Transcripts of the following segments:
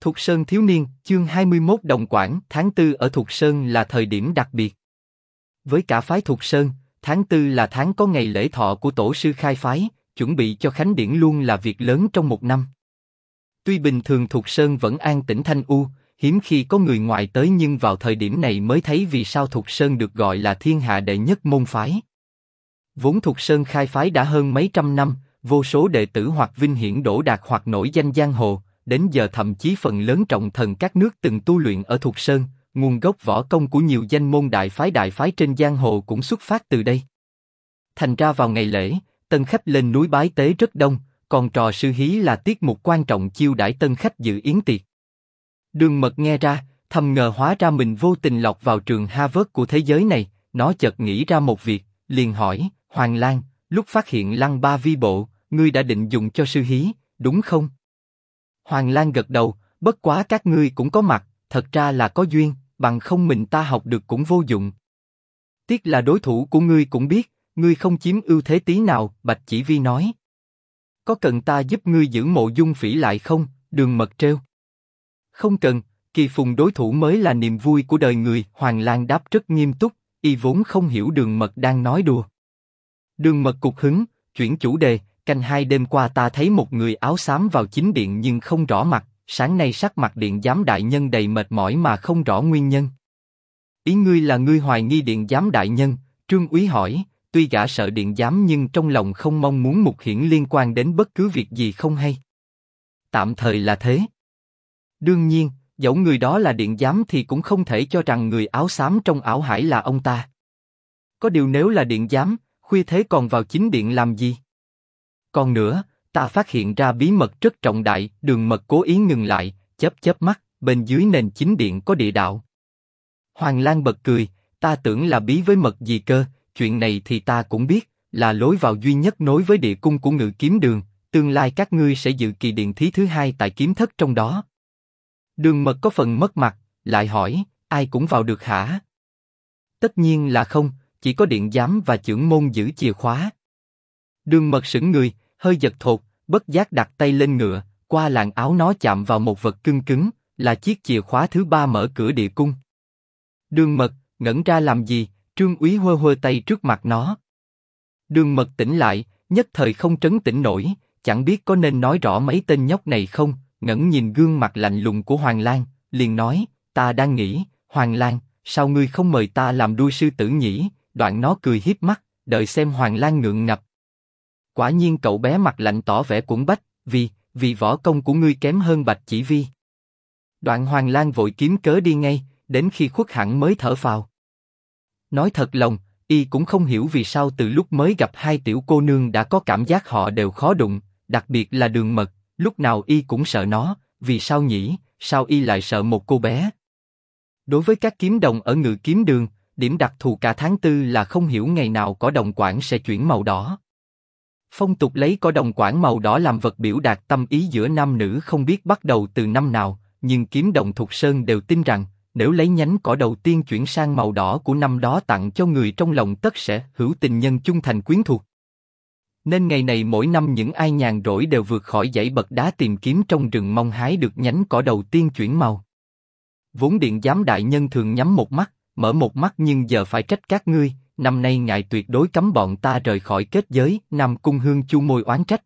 Thục Sơn thiếu niên, chương 21 Đồng Quảng, tháng 4 ở Thục Sơn là thời điểm đặc biệt. Với cả phái Thục Sơn, tháng 4 là tháng có ngày lễ thọ của tổ sư khai phái, chuẩn bị cho khánh điển luôn là việc lớn trong một năm. Tuy bình thường Thục Sơn vẫn an tĩnh thanh u, hiếm khi có người ngoài tới, nhưng vào thời điểm này mới thấy vì sao Thục Sơn được gọi là thiên hạ đệ nhất môn phái. Vốn Thục Sơn khai phái đã hơn mấy trăm năm, vô số đệ tử hoặc vinh hiển đỗ đạt hoặc nổi danh giang hồ. Đến giờ thậm chí phần lớn trọng thần các nước từng tu luyện ở Thục Sơn, nguồn gốc võ công của nhiều danh môn đại phái trên giang hồ cũng xuất phát từ đây. Thành ra vào ngày lễ, tân khách lên núi bái tế rất đông, còn trò sư hí là tiết mục quan trọng chiêu đãi tân khách dự yến tiệc. Đường Mật nghe ra, thầm ngờ hóa ra mình vô tình lọt vào trường Harvard của thế giới này, nó chợt nghĩ ra một việc, liền hỏi, Hoàng Lang, lúc phát hiện Lăng Ba Vi Bộ, ngươi đã định dùng cho sư hí, đúng không? Hoàng Lang gật đầu, bất quá các ngươi cũng có mặt, thật ra là có duyên, bằng không mình ta học được cũng vô dụng. Tiếc là đối thủ của ngươi cũng biết, ngươi không chiếm ưu thế tí nào, Bạch Chỉ Vi nói. Có cần ta giúp ngươi giữ Mộ Dung Phỉ lại không? Đường Mật trêu. Không cần, kỳ phùng đối thủ mới là niềm vui của đời người, Hoàng Lang đáp rất nghiêm túc, y vốn không hiểu Đường Mật đang nói đùa. Đường Mật cục hứng, chuyển chủ đề. Canh hai đêm qua ta thấy một người áo xám vào chính điện nhưng không rõ mặt, sáng nay sắc mặt điện giám đại nhân đầy mệt mỏi mà không rõ nguyên nhân. Ý ngươi là ngươi hoài nghi điện giám đại nhân? Trương Úy hỏi, tuy gã sợ điện giám nhưng trong lòng không mong muốn Mục Hiển liên quan đến bất cứ việc gì không hay. Tạm thời là thế. Đương nhiên, dẫu người đó là điện giám thì cũng không thể cho rằng người áo xám trong ảo hải là ông ta. Có điều nếu là điện giám, khuya thế còn vào chính điện làm gì? Còn nữa, ta phát hiện ra bí mật rất trọng đại. Đường Mật cố ý ngừng lại, chớp mắt, bên dưới nền chính điện có địa đạo. Hoàng Lang bật cười, ta tưởng là bí với mật gì cơ, chuyện này thì ta cũng biết, là lối vào duy nhất nối với địa cung của Ngự Kiếm Đường, tương lai các ngươi sẽ dự kỳ điện thí thứ hai tại kiếm thất trong đó. Đường Mật có phần mất mặt, lại hỏi, ai cũng vào được hả? Tất nhiên là không, chỉ có điện giám và chưởng môn giữ chìa khóa. Đường Mật sững người, hơi giật thột, bất giác đặt tay lên ngựa, qua làn áo nó chạm vào một vật cứng cứng, là chiếc chìa khóa thứ ba mở cửa địa cung. Đường Mật, ngẩn ra làm gì? Trương Úy hơ tay trước mặt nó. Đường Mật tỉnh lại, nhất thời không trấn tĩnh nổi, chẳng biết có nên nói rõ mấy tên nhóc này không, ngẩng nhìn gương mặt lạnh lùng của Hoàng Lang, liền nói, ta đang nghĩ, Hoàng Lang, sao ngươi không mời ta làm đuôi sư tử nhỉ? Đoạn nó cười hiếp mắt, đợi xem Hoàng Lang ngượng ngập. Quả nhiên cậu bé mặt lạnh tỏ vẻ cuống bách, vì võ công của ngươi kém hơn Bạch Chỉ Vi. Đoạn Hoàng Lang vội kiếm cớ đi ngay, đến khi khuất hẳn mới thở phào. Nói thật lòng, y cũng không hiểu vì sao từ lúc mới gặp hai tiểu cô nương đã có cảm giác họ đều khó đụng, đặc biệt là Đường Mật, lúc nào y cũng sợ nó, vì sao nhỉ? Sao y lại sợ một cô bé? Đối với các kiếm đồng ở Ngự Kiếm Đường, điểm đặc thù cả tháng 4 là không hiểu ngày nào cỏ đồng quảng sẽ chuyển màu đỏ. Phong tục lấy cỏ đồng quảng màu đỏ làm vật biểu đạt tâm ý giữa nam nữ không biết bắt đầu từ năm nào, nhưng kiếm đồng Thục Sơn đều tin rằng, nếu lấy nhánh cỏ đầu tiên chuyển sang màu đỏ của năm đó tặng cho người trong lòng tất sẽ hữu tình nhân chung thành quyến thuộc. Nên ngày này mỗi năm những ai nhàn rỗi đều vượt khỏi dãy bậc đá tìm kiếm trong rừng mong hái được nhánh cỏ đầu tiên chuyển màu. Vốn điện giám đại nhân thường nhắm một mắt, mở một mắt, nhưng giờ phải trách các ngươi. Năm nay ngài tuyệt đối cấm bọn ta rời khỏi kết giới. Nam Cung Hương chu môi oán trách.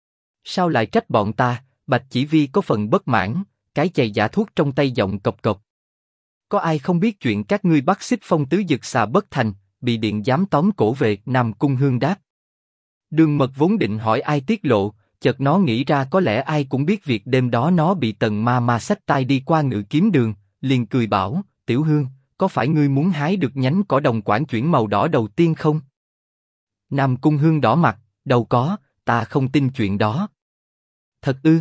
Sao lại trách bọn ta? Bạch Chỉ Vi có phần bất mãn, cái chày giả thuốc trong tay giọng cộc cộc. Có ai không biết chuyện các ngươi bắt Xích Phong tứ dực xà bất thành, bị điện giám tóm cổ về? Nam Cung Hương đáp. Đường Mật vốn định hỏi ai tiết lộ, chợt nó nghĩ ra có lẽ ai cũng biết việc đêm đó nó bị Tần ma xách tay đi qua Ngự Kiếm Đường, liền cười bảo, Tiểu Hương, có phải ngươi muốn hái được nhánh cỏ đồng quảng chuyển màu đỏ đầu tiên không? Nam Cung Hương đỏ mặt, đâu có, ta không tin chuyện đó. Thật ư?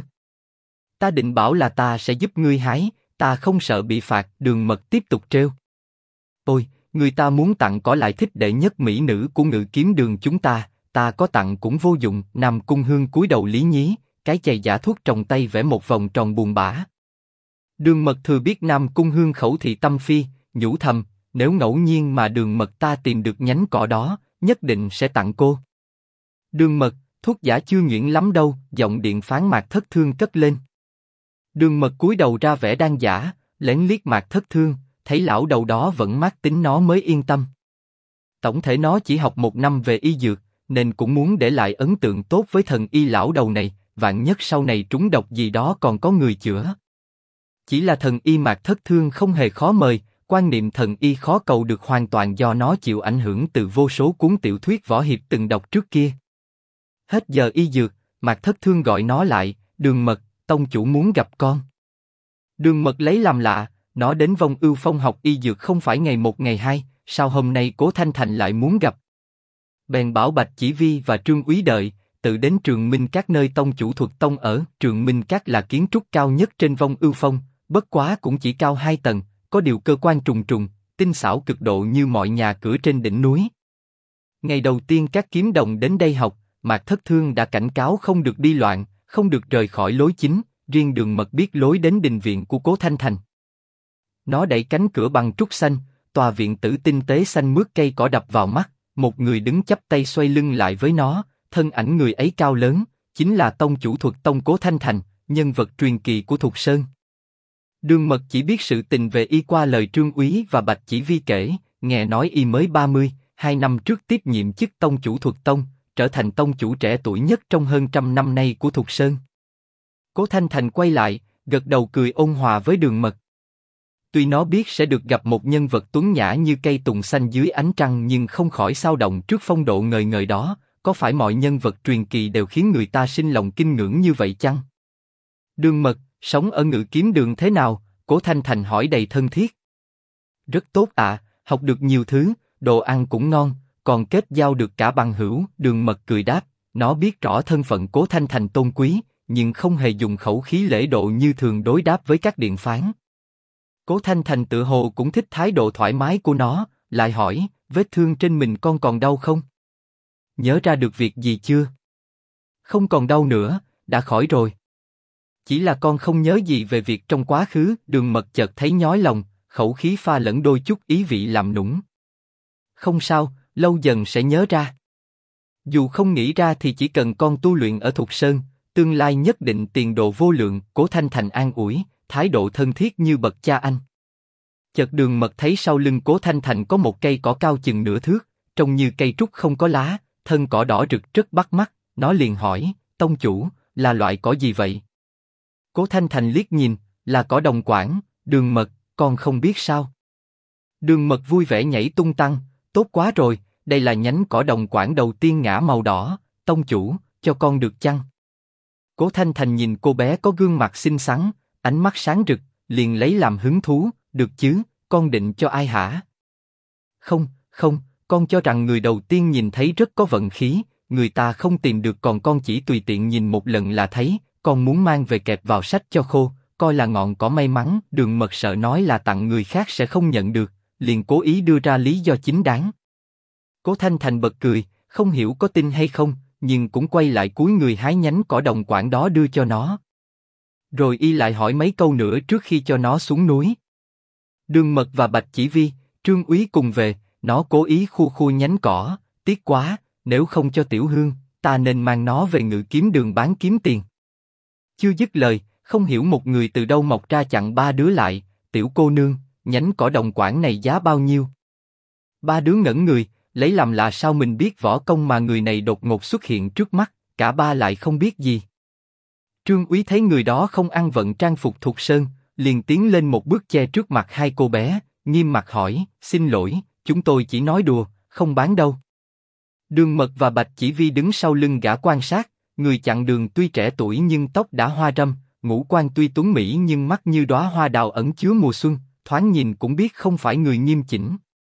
Ta định bảo là ta sẽ giúp ngươi hái, ta không sợ bị phạt. Đường Mật tiếp tục trêu. Ôi, người ta muốn tặng cỏ lại thích đệ nhất mỹ nữ của Ngự Kiếm Đường chúng ta có tặng cũng vô dụng. Nam Cung Hương cúi đầu lý nhí, cái chày giả thuốc trong tay vẽ một vòng tròn buồn bã. Đường Mật thừa biết Nam Cung Hương khẩu thị tâm phi, nhủ thầm, nếu ngẫu nhiên mà Đường Mật ta tìm được nhánh cỏ đó, nhất định sẽ tặng cô. Đường Mật, thuốc giả chưa nhuyễn lắm đâu. Giọng điện phán mạc thất thương cất lên. Đường Mật cúi đầu ra vẻ đang giả, lén liếc Mạc Thất Thương, thấy lão đầu đó vẫn mát tính nó mới yên tâm. Tổng thể nó chỉ học 1 năm về y dược, nên cũng muốn để lại ấn tượng tốt với thần y lão đầu này, vạn nhất sau này trúng độc gì đó còn có người chữa. Chỉ là thần y Mạc Thất Thương không hề khó mời, quan niệm thần y khó cầu được hoàn toàn do nó chịu ảnh hưởng từ vô số cuốn tiểu thuyết võ hiệp từng đọc trước kia. Hết giờ y dược, Mạc Thất Thương gọi nó lại, Đường Mật, tông chủ muốn gặp con. Đường Mật lấy làm lạ, nó đến Vong Ưu Phong học y dược không phải ngày 1 ngày 2, sao hôm nay Cố Thanh Thành lại muốn gặp? Bèn bảo Bạch Chỉ Vi và Trương Úy đợi, tự đến Trường Minh Các nơi tông chủ Thuật Tông ở. Trường Minh Các là kiến trúc cao nhất trên Vong Ưu Phong, bất quá cũng chỉ cao 2 tầng, có điều cơ quan trùng trùng, tinh xảo cực độ như mọi nhà cửa trên đỉnh núi. Ngày đầu tiên các kiếm đồng đến đây học, Mạc Thất Thương đã cảnh cáo không được đi loạn, không được rời khỏi lối chính, riêng Đường Mật biết lối đến đình viện của Cố Thanh Thành. Nó đẩy cánh cửa bằng trúc xanh, tòa viện tử tinh tế xanh mướt cây cỏ đập vào mắt, một người đứng chắp tay xoay lưng lại với nó, thân ảnh người ấy cao lớn, chính là tông chủ Thuật Tông Cố Thanh Thành, nhân vật truyền kỳ của Thục Sơn. Đường Mật chỉ biết sự tình về y qua lời Trương Úy và Bạch Chỉ Vi kể, nghe nói y mới 32 năm trước tiếp nhiệm chức tông chủ Thuật Tông, trở thành tông chủ trẻ tuổi nhất trong hơn 100 năm nay của Thục Sơn. Cố Thanh Thành quay lại, gật đầu cười ôn hòa với Đường Mật. Tuy nó biết sẽ được gặp một nhân vật tuấn nhã như cây tùng xanh dưới ánh trăng, nhưng không khỏi xao động trước phong độ ngời ngời đó. Có phải mọi nhân vật truyền kỳ đều khiến người ta sinh lòng kinh ngưỡng như vậy chăng? Đường Mật, sống ở Ngự Kiếm Đường thế nào? Cố Thanh Thành hỏi đầy thân thiết. Rất tốt ạ, học được nhiều thứ, đồ ăn cũng ngon, còn kết giao được cả bằng hữu. Đường Mật cười đáp, nó biết rõ thân phận Cố Thanh Thành tôn quý, nhưng không hề dùng khẩu khí lễ độ như thường đối đáp với các điện phán. Cố Thanh Thành tự hồ cũng thích thái độ thoải mái của nó, lại hỏi, vết thương trên mình con còn đau không? Nhớ ra được việc gì chưa? Không còn đau nữa, đã khỏi rồi. Chỉ là con không nhớ gì về việc trong quá khứ. Đường Mật chợt thấy nhói lòng, khẩu khí pha lẫn đôi chút ý vị làm nũng. Không sao, lâu dần sẽ nhớ ra. Dù không nghĩ ra thì chỉ cần con tu luyện ở Thục Sơn, tương lai nhất định tiền đồ vô lượng. Cố Thanh Thành an ủi, thái độ thân thiết như bậc cha anh. Chợt Đường Mật thấy sau lưng Cố Thanh Thành có một cây cỏ cao chừng nửa thước, trông như cây trúc không có lá, thân cỏ đỏ rực rất bắt mắt. Nó liền hỏi, tông chủ, là loại cỏ gì vậy? Cố Thanh Thành liếc nhìn, là cỏ đồng quảng. Đường Mật, con không biết sao? Đường Mật vui vẻ nhảy tung tăng, tốt quá rồi, đây là nhánh cỏ đồng quảng đầu tiên ngả màu đỏ, tông chủ, cho con được chăng? Cố Thanh Thành nhìn cô bé có gương mặt xinh xắn, ánh mắt sáng rực, liền lấy làm hứng thú, được chứ, con định cho ai hả? Không, con cho rằng người đầu tiên nhìn thấy rất có vận khí, người ta không tìm được, còn con chỉ tùy tiện nhìn một lần là thấy, con muốn mang về kẹp vào sách cho khô, coi là ngọn cỏ may mắn. Đường Mật sợ nói là tặng người khác sẽ không nhận được, liền cố ý đưa ra lý do chính đáng. Cố Thanh Thành bật cười, không hiểu có tin hay không, nhưng cũng quay lại cúi người hái nhánh cỏ đồng quảng đó đưa cho nó. Rồi y lại hỏi mấy câu nữa trước khi cho nó xuống núi. Đường Mật và Bạch Chỉ Vi, Trương Úy cùng về, nó cố ý khua nhánh cỏ, tiếc quá, nếu không cho Tiểu Hương, ta nên mang nó về Ngự Kiếm Đường bán kiếm tiền. Chưa dứt lời, không hiểu một người từ đâu mọc ra chặn ba đứa lại, tiểu cô nương, nhánh cỏ đồng quảng này giá bao nhiêu? Ba đứa ngẩn người, lấy làm lạ sao mình biết võ công mà người này đột ngột xuất hiện trước mắt, cả ba lại không biết gì. Trương Úy thấy người đó không ăn vận trang phục Thục Sơn, liền tiến lên một bước che trước mặt hai cô bé, nghiêm mặt hỏi, xin lỗi, chúng tôi chỉ nói đùa, không bán đâu. Đường Mật và Bạch Chỉ Vi đứng sau lưng gã quan sát, người chặn đường tuy trẻ tuổi nhưng tóc đã hoa râm, ngũ quan tuy tuấn mỹ nhưng mắt như đóa hoa đào ẩn chứa mùa xuân, thoáng nhìn cũng biết không phải người nghiêm chỉnh.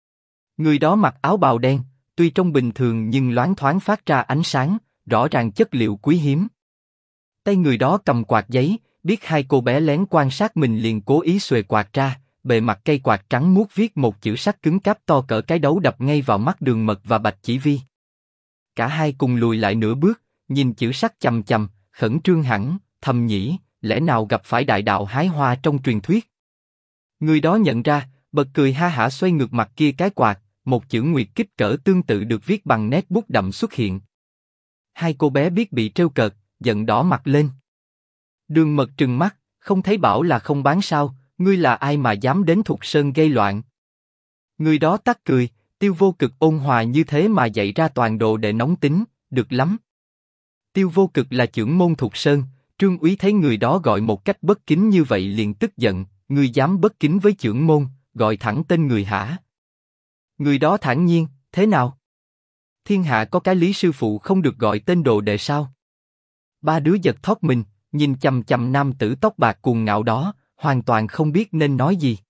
Người đó mặc áo bào đen, tuy trông bình thường nhưng loáng thoáng phát ra ánh sáng, rõ ràng chất liệu quý hiếm. Tay người đó cầm quạt giấy, biết hai cô bé lén quan sát mình liền cố ý xuề quạt ra, bề mặt cây quạt trắng muốt viết một chữ sắt cứng cáp to cỡ cái đấu đập ngay vào mắt Đường Mật và Bạch Chỉ Vi. Cả hai cùng lùi lại nửa bước, nhìn chữ sắt chằm chằm, khẩn trương hẳn, thầm nhỉ, lẽ nào gặp phải đại đạo hái hoa trong truyền thuyết? Người đó nhận ra, bật cười ha hả xoay ngược mặt kia cái quạt, một chữ nguyệt kích cỡ tương tự được viết bằng nét bút đậm xuất hiện. Hai cô bé biết bị trêu cợt, giận đỏ mặt lên. Đường Mật trừng mắt, không thấy bảo là không bán sao, ngươi là ai mà dám đến Thục Sơn gây loạn? Người đó tắc cười, Tiêu Vô Cực ôn hòa như thế mà dạy ra toàn đồ đệ nóng tính, được lắm. Tiêu Vô Cực là trưởng môn Thục Sơn, Trương Úy thấy người đó gọi một cách bất kính như vậy liền tức giận, ngươi dám bất kính với trưởng môn, gọi thẳng tên người hả? Người đó thản nhiên, thế nào? Thiên hạ có cái lý sư phụ không được gọi tên đồ đệ sao? Ba đứa giật thót mình, nhìn chằm chằm nam tử tóc bạc cuồng ngạo đó, hoàn toàn không biết nên nói gì.